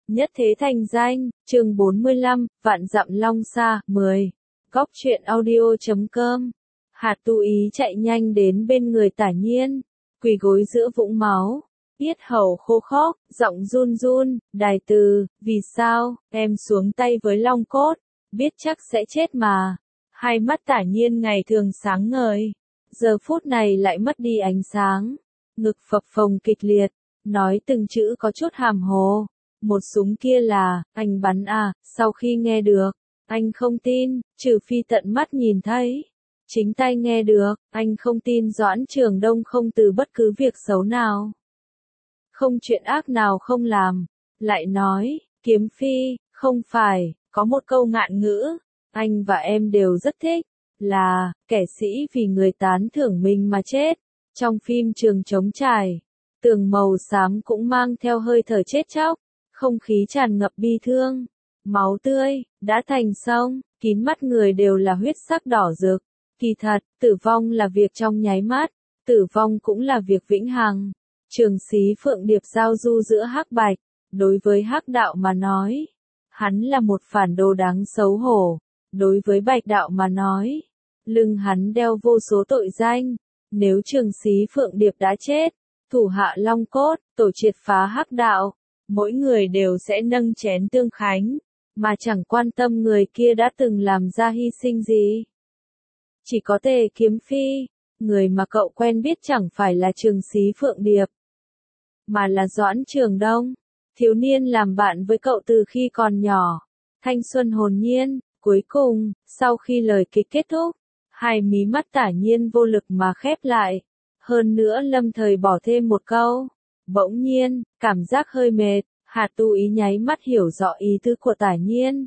Nhất thế thành danh, chương 45, vạn dặm long xa, 10. Góc truyện audio.com. Hạt Tu Ý chạy nhanh đến bên người Tả Nhiên, quỳ gối giữa vũng máu, yết hầu khô khốc, giọng run run, đài từ, vì sao, em xuống tay với long cốt, biết chắc sẽ chết mà. Hai mắt Tả Nhiên ngày thường sáng ngời, giờ phút này lại mất đi ánh sáng, ngực phập phồng kịch liệt, nói từng chữ có chút hàm hồ. Một súng kia là, anh bắn à, sau khi nghe được, anh không tin, trừ phi tận mắt nhìn thấy. Chính tay nghe được, anh không tin Doãn Trường Đông không từ bất cứ việc xấu nào. Không chuyện ác nào không làm. Lại nói, Kiếm Phi, không phải, có một câu ngạn ngữ, anh và em đều rất thích, là, kẻ sĩ vì người tán thưởng mình mà chết. Trong phim Trường Trống Trải, tường màu xám cũng mang theo hơi thở chết chóc. Không khí tràn ngập bi thương, máu tươi, đã thành sông, kín mắt người đều là huyết sắc đỏ rực. Kỳ thật, tử vong là việc trong nháy mắt, tử vong cũng là việc vĩnh hằng. Trường Xí Phượng Điệp giao du giữa hắc bạch, đối với hắc đạo mà nói, hắn là một phản đồ đáng xấu hổ, đối với bạch đạo mà nói, lưng hắn đeo vô số tội danh. Nếu Trường Xí Phượng Điệp đã chết, thủ hạ long cốt, tổ triệt phá hắc đạo, mỗi người đều sẽ nâng chén tương khánh, mà chẳng quan tâm người kia đã từng làm ra hy sinh gì. Chỉ có Tề Kiếm Phi, người mà cậu quen biết chẳng phải là Trường Xí Phượng Điệp, mà là Doãn Trường Đông, thiếu niên làm bạn với cậu từ khi còn nhỏ, thanh xuân hồn nhiên. Cuối cùng, sau khi lời kịch kết thúc, hai mí mắt Tả Nhiên vô lực mà khép lại, hơn nữa lâm thời bỏ thêm một câu. Bỗng nhiên, cảm giác hơi mệt, Hạt Tu Ý nháy mắt hiểu rõ ý tứ của Tả Nhiên.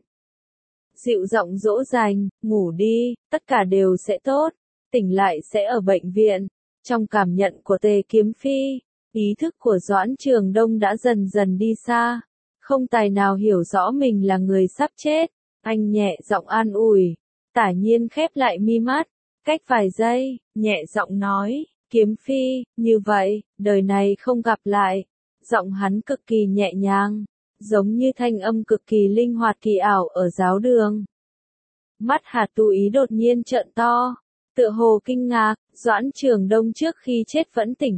Dịu giọng dỗ dành, ngủ đi, tất cả đều sẽ tốt, tỉnh lại sẽ ở bệnh viện. Trong cảm nhận của Tề Kiếm Phi, ý thức của Doãn Trường Đông đã dần dần đi xa, không tài nào hiểu rõ mình là người sắp chết. Anh nhẹ giọng an ủi, Tả Nhiên khép lại mi mắt, cách vài giây, nhẹ giọng nói. Kiếm Phi, như vậy, đời này không gặp lại. Giọng hắn cực kỳ nhẹ nhàng, giống như thanh âm cực kỳ linh hoạt kỳ ảo ở giáo đường. Mắt Hạt Tu Ý đột nhiên trợn to, tựa hồ kinh ngạc, Doãn Trường Đông trước khi chết vẫn tỉnh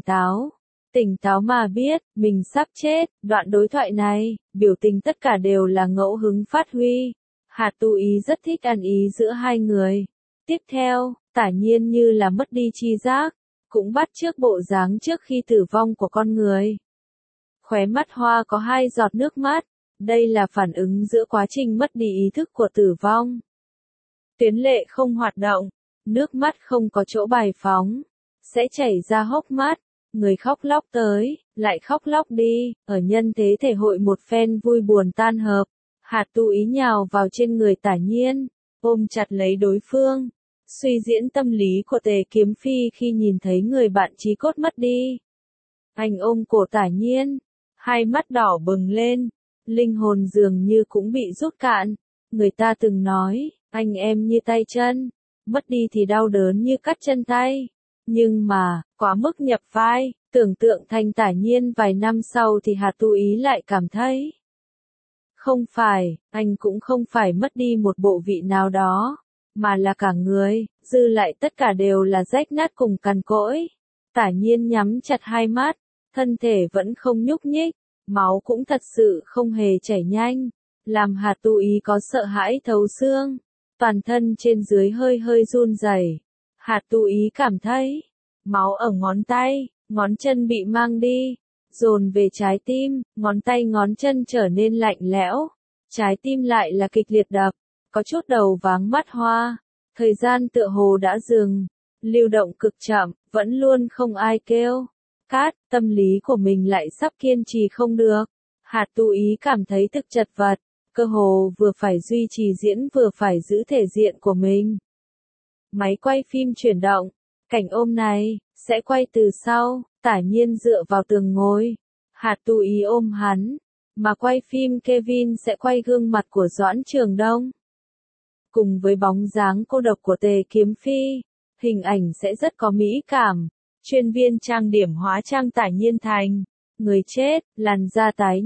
táo mà biết, mình sắp chết. Đoạn đối thoại này, biểu tình tất cả đều là ngẫu hứng phát huy. Hạt Tu Ý rất thích ăn ý giữa hai người. Tiếp theo, Tả Nhiên như là mất đi tri giác, cũng bắt chước bộ dáng trước khi tử vong của con người. Khóe mắt hoa có hai giọt nước mắt, đây là phản ứng giữa quá trình mất đi ý thức của tử vong. Tuyến lệ không hoạt động, nước mắt không có chỗ bài phóng, sẽ chảy ra hốc mắt, người khóc lóc tới, lại khóc lóc đi, ở nhân thế thể hội một phen vui buồn tan hợp. Hạt Tu Ý nhào vào trên người Tả Nhiên, ôm chặt lấy đối phương. Suy diễn tâm lý của Tề Kiếm Phi khi nhìn thấy người bạn chí cốt mất đi. Anh ôm cổ Tả Nhiên, hai mắt đỏ bừng lên, linh hồn dường như cũng bị rút cạn. Người ta từng nói, anh em như tay chân, mất đi thì đau đớn như cắt chân tay. Nhưng mà, quá mức nhập vai, tưởng tượng thành Tả Nhiên vài năm sau thì Hạt Tu Ý lại cảm thấy. Không phải, anh cũng không phải mất đi một bộ vị nào đó, mà là cả người, dư lại tất cả đều là rách nát cùng cằn cỗi. Tả Nhiên nhắm chặt hai mắt, thân thể vẫn không nhúc nhích, máu cũng thật sự không hề chảy nhanh, làm Hạt Tu Ý có sợ hãi thấu xương, toàn thân trên dưới hơi hơi run rẩy. Hạt Tu Ý cảm thấy, máu ở ngón tay, ngón chân bị mang đi, dồn về trái tim, ngón tay ngón chân trở nên lạnh lẽo, trái tim lại là kịch liệt đập. Có chút đầu váng mắt hoa, thời gian tựa hồ đã dừng, lưu động cực chậm, vẫn luôn không ai kêu. Cát, tâm lý của mình lại sắp kiên trì không được. Hạt Tu Ý cảm thấy thực chật vật, cơ hồ vừa phải duy trì diễn vừa phải giữ thể diện của mình. Máy quay phim chuyển động, cảnh ôm này, sẽ quay từ sau, Tả Nhiên dựa vào tường ngồi. Hạt Tu Ý ôm hắn, mà quay phim Kevin sẽ quay gương mặt của Doãn Trường Đông. Cùng với bóng dáng cô độc của Tề Kiếm Phi, hình ảnh sẽ rất có mỹ cảm. Chuyên viên trang điểm hóa trang Tả Nhiên thành người chết, làn da tái nhợt,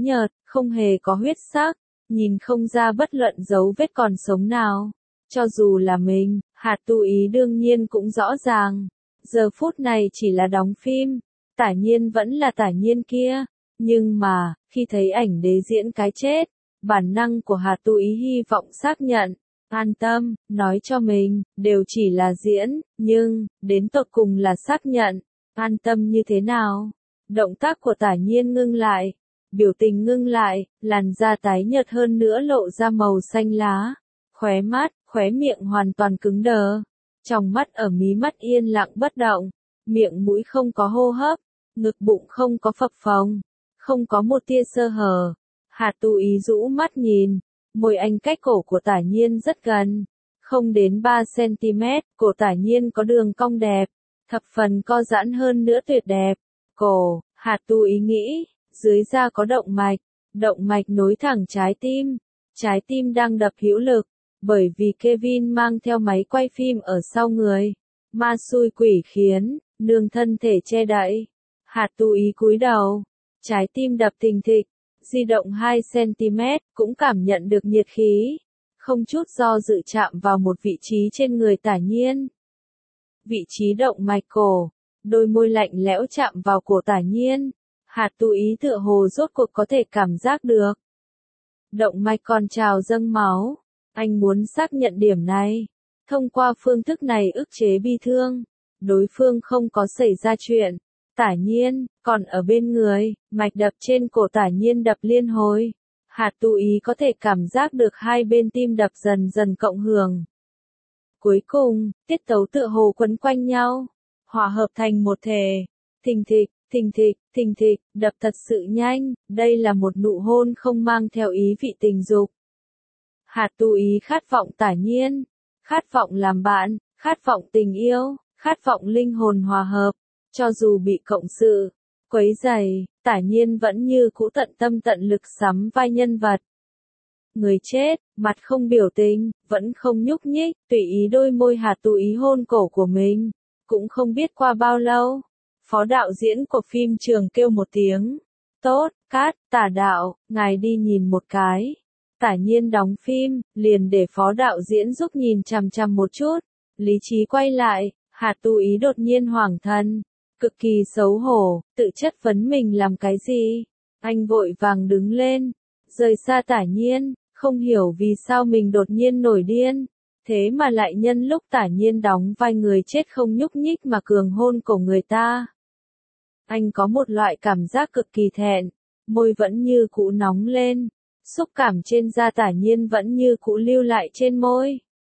không hề có huyết sắc, nhìn không ra bất luận dấu vết còn sống nào. Cho dù là mình, Hạt Tu Ý đương nhiên cũng rõ ràng, giờ phút này chỉ là đóng phim, Tả Nhiên vẫn là Tả Nhiên kia, nhưng mà, khi thấy ảnh đế diễn cái chết, bản năng của Hạt Tu Ý hy vọng xác nhận, an tâm, nói cho mình, đều chỉ là diễn, nhưng, đến tột cùng là xác nhận, an tâm như thế nào? Động tác của Tả Nhiên ngưng lại, biểu tình ngưng lại, làn da tái nhợt hơn nữa lộ ra màu xanh lá, khóe mắt, khóe miệng hoàn toàn cứng đờ, trong mắt ở mí mắt yên lặng bất động, miệng mũi không có hô hấp, ngực bụng không có phập phồng, không có một tia sơ hở. Hạt Tu Ý rũ mắt nhìn, môi anh cách cổ của Tả Nhiên rất gần, không đến 3 cm, cổ Tả Nhiên có đường cong đẹp, thập phần co giãn hơn nữa tuyệt đẹp. Cổ, Hạt Tu Ý nghĩ, dưới da có động mạch nối thẳng trái tim đang đập hữu lực, bởi vì Kevin mang theo máy quay phim ở sau người, ma xui quỷ khiến, nương thân thể che đậy. Hạt Tu Ý cúi đầu, trái tim đập thình thịch, di động 2 cm, cũng cảm nhận được nhiệt khí, không chút do dự chạm vào một vị trí trên người Tả Nhiên. Vị trí động mạch cổ, đôi môi lạnh lẽo chạm vào cổ Tả Nhiên, Hạt Tu Ý tựa hồ rốt cuộc có thể cảm giác được. Động mạch còn trào dâng máu, anh muốn xác nhận điểm này, thông qua phương thức này ức chế bi thương, đối phương không có xảy ra chuyện. Tả Nhiên, còn ở bên người, mạch đập trên cổ Tả Nhiên đập liên hồi. Hạt Tu Ý có thể cảm giác được hai bên tim đập dần dần cộng hưởng. Cuối cùng, tiết tấu tựa hồ quấn quanh nhau, hòa hợp thành một thể. Thình thịch, thình thịch, thình thịch, đập thật sự nhanh, đây là một nụ hôn không mang theo ý vị tình dục. Hạt Tu Ý khát vọng Tả Nhiên, khát vọng làm bạn, khát vọng tình yêu, khát vọng linh hồn hòa hợp. Cho dù bị cộng sự, quấy rầy, Tả Nhiên vẫn như cũ tận tâm tận lực sắm vai nhân vật. Người chết, mặt không biểu tình, vẫn không nhúc nhích, tùy ý đôi môi Hạt Tu Ý hôn cổ của mình. Cũng không biết qua bao lâu, phó đạo diễn của phim trường kêu một tiếng. Tốt, cát, Tả đạo, ngài đi nhìn một cái. Tả Nhiên đóng phim, liền để phó đạo diễn giúp nhìn chằm chằm một chút. Lý trí quay lại, Hạt Tu Ý đột nhiên hoảng thần. Cực kỳ xấu hổ, tự chất vấn mình làm cái gì? Anh vội vàng đứng lên, rời xa Tả Nhiên, không hiểu vì sao mình đột nhiên nổi điên. Thế mà lại nhân lúc Tả Nhiên đóng vai người chết không nhúc nhích mà cường hôn cổ người ta. Anh có một loại cảm giác cực kỳ thẹn, môi vẫn như cũ nóng lên, xúc cảm trên da Tả Nhiên vẫn như cũ lưu lại trên môi.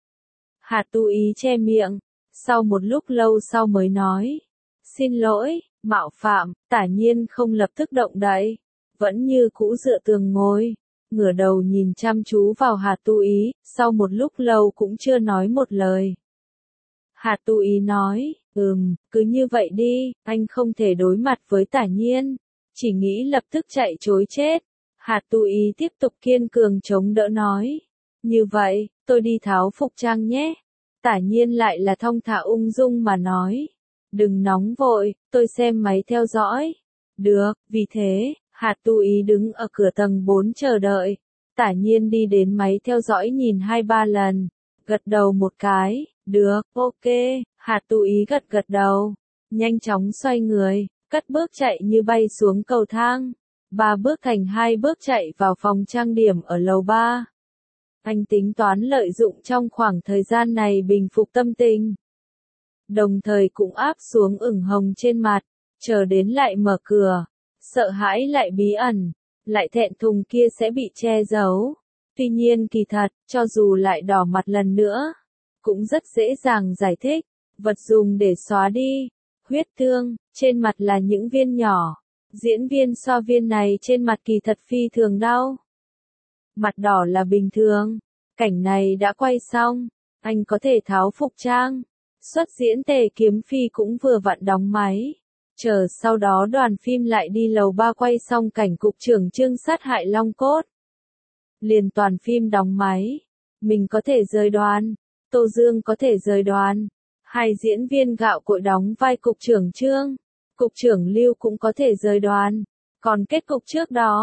Hạt Tu Ý che miệng, sau một lúc lâu sau mới nói. Xin lỗi, mạo phạm. Tả Nhiên không lập tức động đậy, vẫn như cũ dựa tường ngồi, ngửa đầu nhìn chăm chú vào Hạt Tu Ý, sau một lúc lâu cũng chưa nói một lời. Hạt Tu Ý nói, cứ như vậy đi, anh không thể đối mặt với Tả Nhiên, chỉ nghĩ lập tức chạy trối chết. Hạt Tu Ý tiếp tục kiên cường chống đỡ nói, như vậy, tôi đi tháo phục trang nhé. Tả Nhiên lại là thong thả ung dung mà nói. Đừng nóng vội, tôi xem máy theo dõi. Được, vì thế, Hạt Tu Ý đứng ở cửa tầng 4 chờ đợi. Tả Nhiên đi đến máy theo dõi nhìn 2-3 lần, gật đầu một cái, được, ok, Hạt Tu Ý gật gật đầu, nhanh chóng xoay người, cất bước chạy như bay xuống cầu thang, 3 bước thành 2 bước chạy vào phòng trang điểm ở lầu 3. Anh tính toán lợi dụng trong khoảng thời gian này bình phục tâm tình. Đồng thời cũng áp xuống ửng hồng trên mặt, chờ đến lại mở cửa, sợ hãi lại bí ẩn, lại thẹn thùng kia sẽ bị che giấu. Tuy nhiên kỳ thật, cho dù lại đỏ mặt lần nữa, cũng rất dễ dàng giải thích, vật dùng để xóa đi, huyết thương, trên mặt là những viên nhỏ, diễn viên so viên này trên mặt kỳ thật phi thường đau. Mặt đỏ là bình thường, cảnh này đã quay xong, anh có thể tháo phục trang. Xuất diễn Tề Kiếm Phi cũng vừa vặn đóng máy. Chờ sau đó đoàn phim lại đi lầu 3 quay xong cảnh cục trưởng Trương sát hại Long Cốt. Liền toàn phim đóng máy. Mình có thể rời đoàn. Tô Dương có thể rời đoàn. Hai diễn viên gạo cội đóng vai cục trưởng Trương. Cục trưởng Lưu cũng có thể rời đoàn. Còn kết cục trước đó,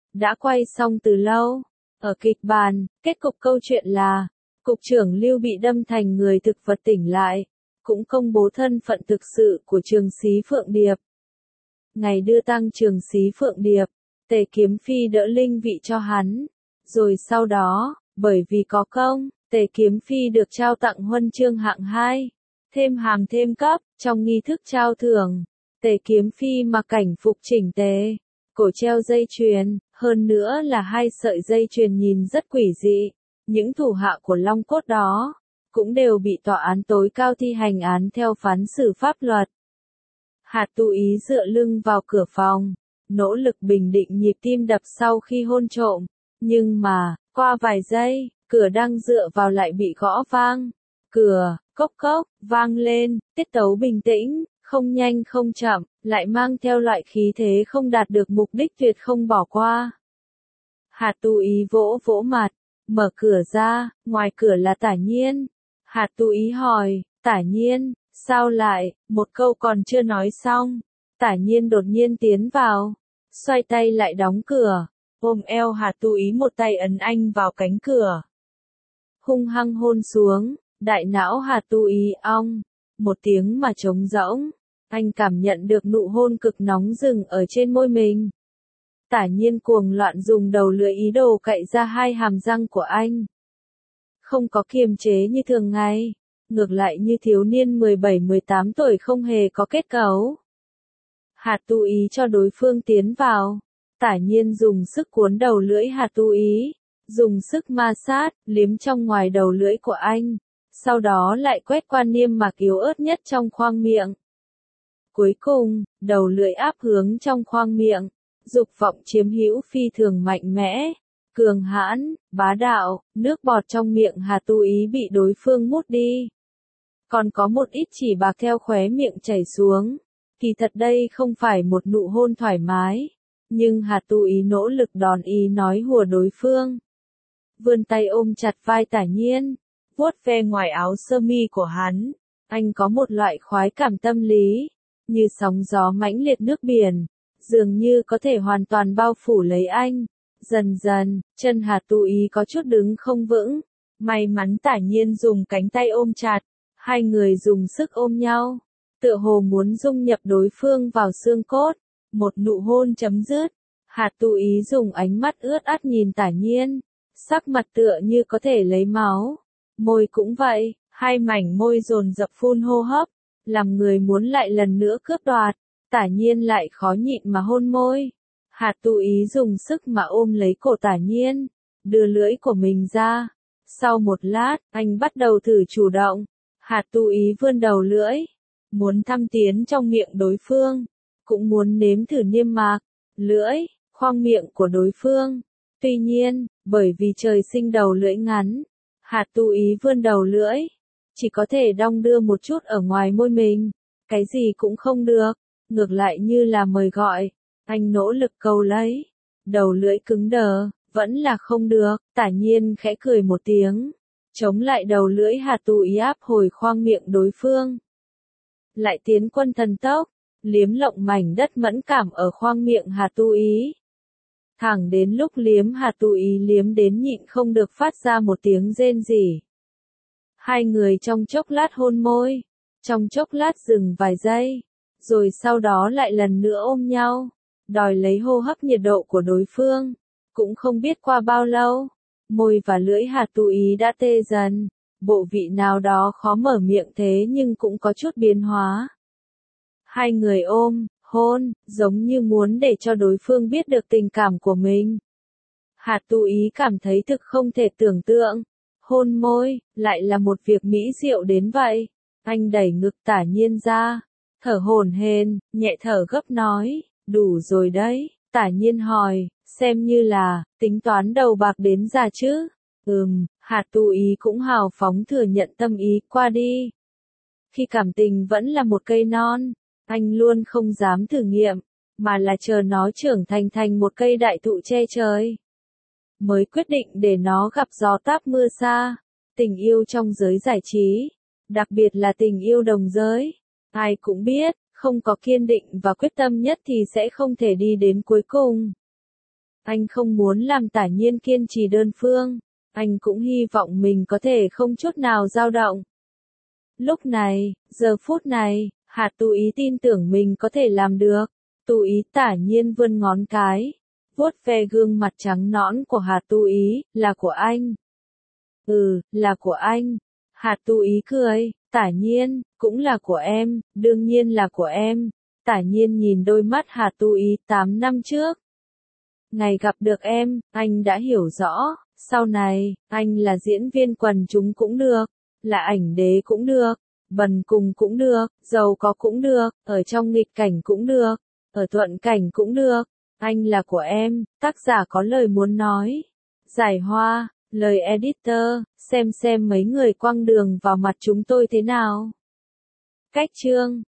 đã quay xong từ lâu. Ở kịch bản, kết cục câu chuyện là, Cục trưởng Lưu bị đâm thành người thực vật tỉnh lại, cũng công bố thân phận thực sự của Trường Xí Phượng Điệp. Ngày đưa tang Trường Xí Phượng Điệp, Tề Kiếm Phi đỡ linh vị cho hắn. Rồi sau đó, bởi vì có công, Tề Kiếm Phi được trao tặng huân chương hạng 2, thêm hàm thêm cấp, trong nghi thức trao thưởng. Tề Kiếm Phi mặc cảnh phục chỉnh tề, cổ treo dây chuyền, hơn nữa là 2 sợi dây chuyền nhìn rất quỷ dị. Những thủ hạ của Long Cốt đó, cũng đều bị tòa án tối cao thi hành án theo phán xử pháp luật. Hạt Tu Ý dựa lưng vào cửa phòng, nỗ lực bình định nhịp tim đập sau khi hôn trộm. Nhưng mà, qua vài giây, cửa đang dựa vào lại bị gõ vang. Cửa, cốc cốc, vang lên, tiết tấu bình tĩnh, không nhanh không chậm, lại mang theo loại khí thế không đạt được mục đích tuyệt không bỏ qua. Hạt Tu Ý vỗ vỗ mặt, mở cửa ra, ngoài cửa là Tả Nhiên. Hạt Tu Ý hỏi, Tả Nhiên, sao lại, một câu còn chưa nói xong. Tả Nhiên đột nhiên tiến vào, xoay tay lại đóng cửa, ôm eo Hạt Tu Ý một tay ấn anh vào cánh cửa. Hung hăng hôn xuống, đại não Hạt Tu Ý ong, một tiếng mà trống rỗng. Anh cảm nhận được nụ hôn cực nóng rừng ở trên môi mình. Tả Nhiên cuồng loạn dùng đầu lưỡi ý đồ cạy ra 2 hàm răng của anh. Không có kiềm chế như thường ngày, ngược lại như thiếu niên 17-18 tuổi không hề có kết cấu. Hạt Tu Ý cho đối phương tiến vào. Tả Nhiên dùng sức cuốn đầu lưỡi Hạt Tu Ý, dùng sức ma sát, liếm trong ngoài đầu lưỡi của anh. Sau đó lại quét qua niêm mạc yếu ớt nhất trong khoang miệng. Cuối cùng, đầu lưỡi áp hướng trong khoang miệng. Dục vọng chiếm hữu phi thường mạnh mẽ, cường hãn, bá đạo, nước bọt trong miệng Hạt Tu Ý bị đối phương mút đi. Còn có một ít chỉ bạc theo khóe miệng chảy xuống. Kỳ thật đây không phải một nụ hôn thoải mái, nhưng Hạt Tu Ý nỗ lực đòn ý nói hùa đối phương. Vươn tay ôm chặt vai Tả Nhiên, vuốt ve ngoài áo sơ mi của hắn. Anh có một loại khoái cảm tâm lý, như sóng gió mãnh liệt nước biển. Dường như có thể hoàn toàn bao phủ lấy anh. Dần dần, chân Hạt Tu Ý có chút đứng không vững. May mắn Tả Nhiên dùng cánh tay ôm chặt. Hai người dùng sức ôm nhau. Tựa hồ muốn dung nhập đối phương vào xương cốt. Một nụ hôn chấm dứt. Hạt Tu Ý dùng ánh mắt ướt át nhìn Tả Nhiên. Sắc mặt tựa như có thể lấy máu. Môi cũng vậy, 2 mảnh môi dồn dập phun hô hấp. Làm người muốn lại lần nữa cướp đoạt. Tả Nhiên lại khó nhịn mà hôn môi. Hạt Tu Ý dùng sức mà ôm lấy cổ Tả Nhiên, đưa lưỡi của mình ra. Sau một lát, anh bắt đầu thử chủ động. Hạt Tu Ý vươn đầu lưỡi, muốn thăm tiến trong miệng đối phương, cũng muốn nếm thử niêm mạc, lưỡi, khoang miệng của đối phương. Tuy nhiên, bởi vì trời sinh đầu lưỡi ngắn, Hạt Tu Ý vươn đầu lưỡi, chỉ có thể đong đưa một chút ở ngoài môi mình, cái gì cũng không được. Ngược lại như là mời gọi, anh nỗ lực câu lấy, đầu lưỡi cứng đờ, vẫn là không được. Tả Nhiên khẽ cười một tiếng, chống lại đầu lưỡi Hạt Tu Ý áp hồi khoang miệng đối phương. Lại tiến quân thần tốc, liếm lộng mảnh đất mẫn cảm ở khoang miệng Hạt Tu Ý. Thẳng đến lúc liếm Hạt Tu Ý liếm đến nhịn không được phát ra một tiếng rên rỉ. Hai người trong chốc lát hôn môi, trong chốc lát dừng vài giây. Rồi sau đó lại lần nữa ôm nhau, đòi lấy hô hấp nhiệt độ của đối phương. Cũng không biết qua bao lâu, môi và lưỡi Hạt Tu Ý đã tê dần, bộ vị nào đó khó mở miệng thế nhưng cũng có chút biến hóa. Hai người ôm, hôn, giống như muốn để cho đối phương biết được tình cảm của mình. Hạt Tu Ý cảm thấy thực không thể tưởng tượng, hôn môi, lại là một việc mỹ diệu đến vậy. Anh đẩy ngực Tả Nhiên ra. Thở hổn hển, nhẹ thở gấp nói, đủ rồi đấy. Tả Nhiên hỏi, xem như là, tính toán đầu bạc đến già chứ? Hạt Tu Ý cũng hào phóng thừa nhận tâm ý, qua đi. Khi cảm tình vẫn là một cây non, anh luôn không dám thử nghiệm, mà là chờ nó trưởng thành thành một cây đại thụ che trời. Mới quyết định để nó gặp gió táp mưa xa. Tình yêu trong giới giải trí, đặc biệt là tình yêu đồng giới. Ai cũng biết, không có kiên định và quyết tâm nhất thì sẽ không thể đi đến cuối cùng. Anh không muốn làm Tả Nhiên kiên trì đơn phương. Anh cũng hy vọng mình có thể không chút nào dao động. Lúc này, giờ phút này, Hà Tú Ý tin tưởng mình có thể làm được. Tú Ý Tả Nhiên vươn ngón cái, vuốt ve gương mặt trắng nõn của Hà Tú Ý, là của anh. Ừ, là của anh. Hà Tú Ý cười, Tả Nhiên, cũng là của em, đương nhiên là của em. Tả Nhiên nhìn đôi mắt Hà Tú Ý 8 năm trước. Ngày gặp được em, anh đã hiểu rõ, sau này, anh là diễn viên quần chúng cũng được, là ảnh đế cũng được, bần cùng cũng được, giàu có cũng được, ở trong nghịch cảnh cũng được, ở thuận cảnh cũng được. Anh là của em, tác giả có lời muốn nói. Giải Hoa, lời editor, xem mấy người quăng đường vào mặt chúng tôi thế nào. Cách chương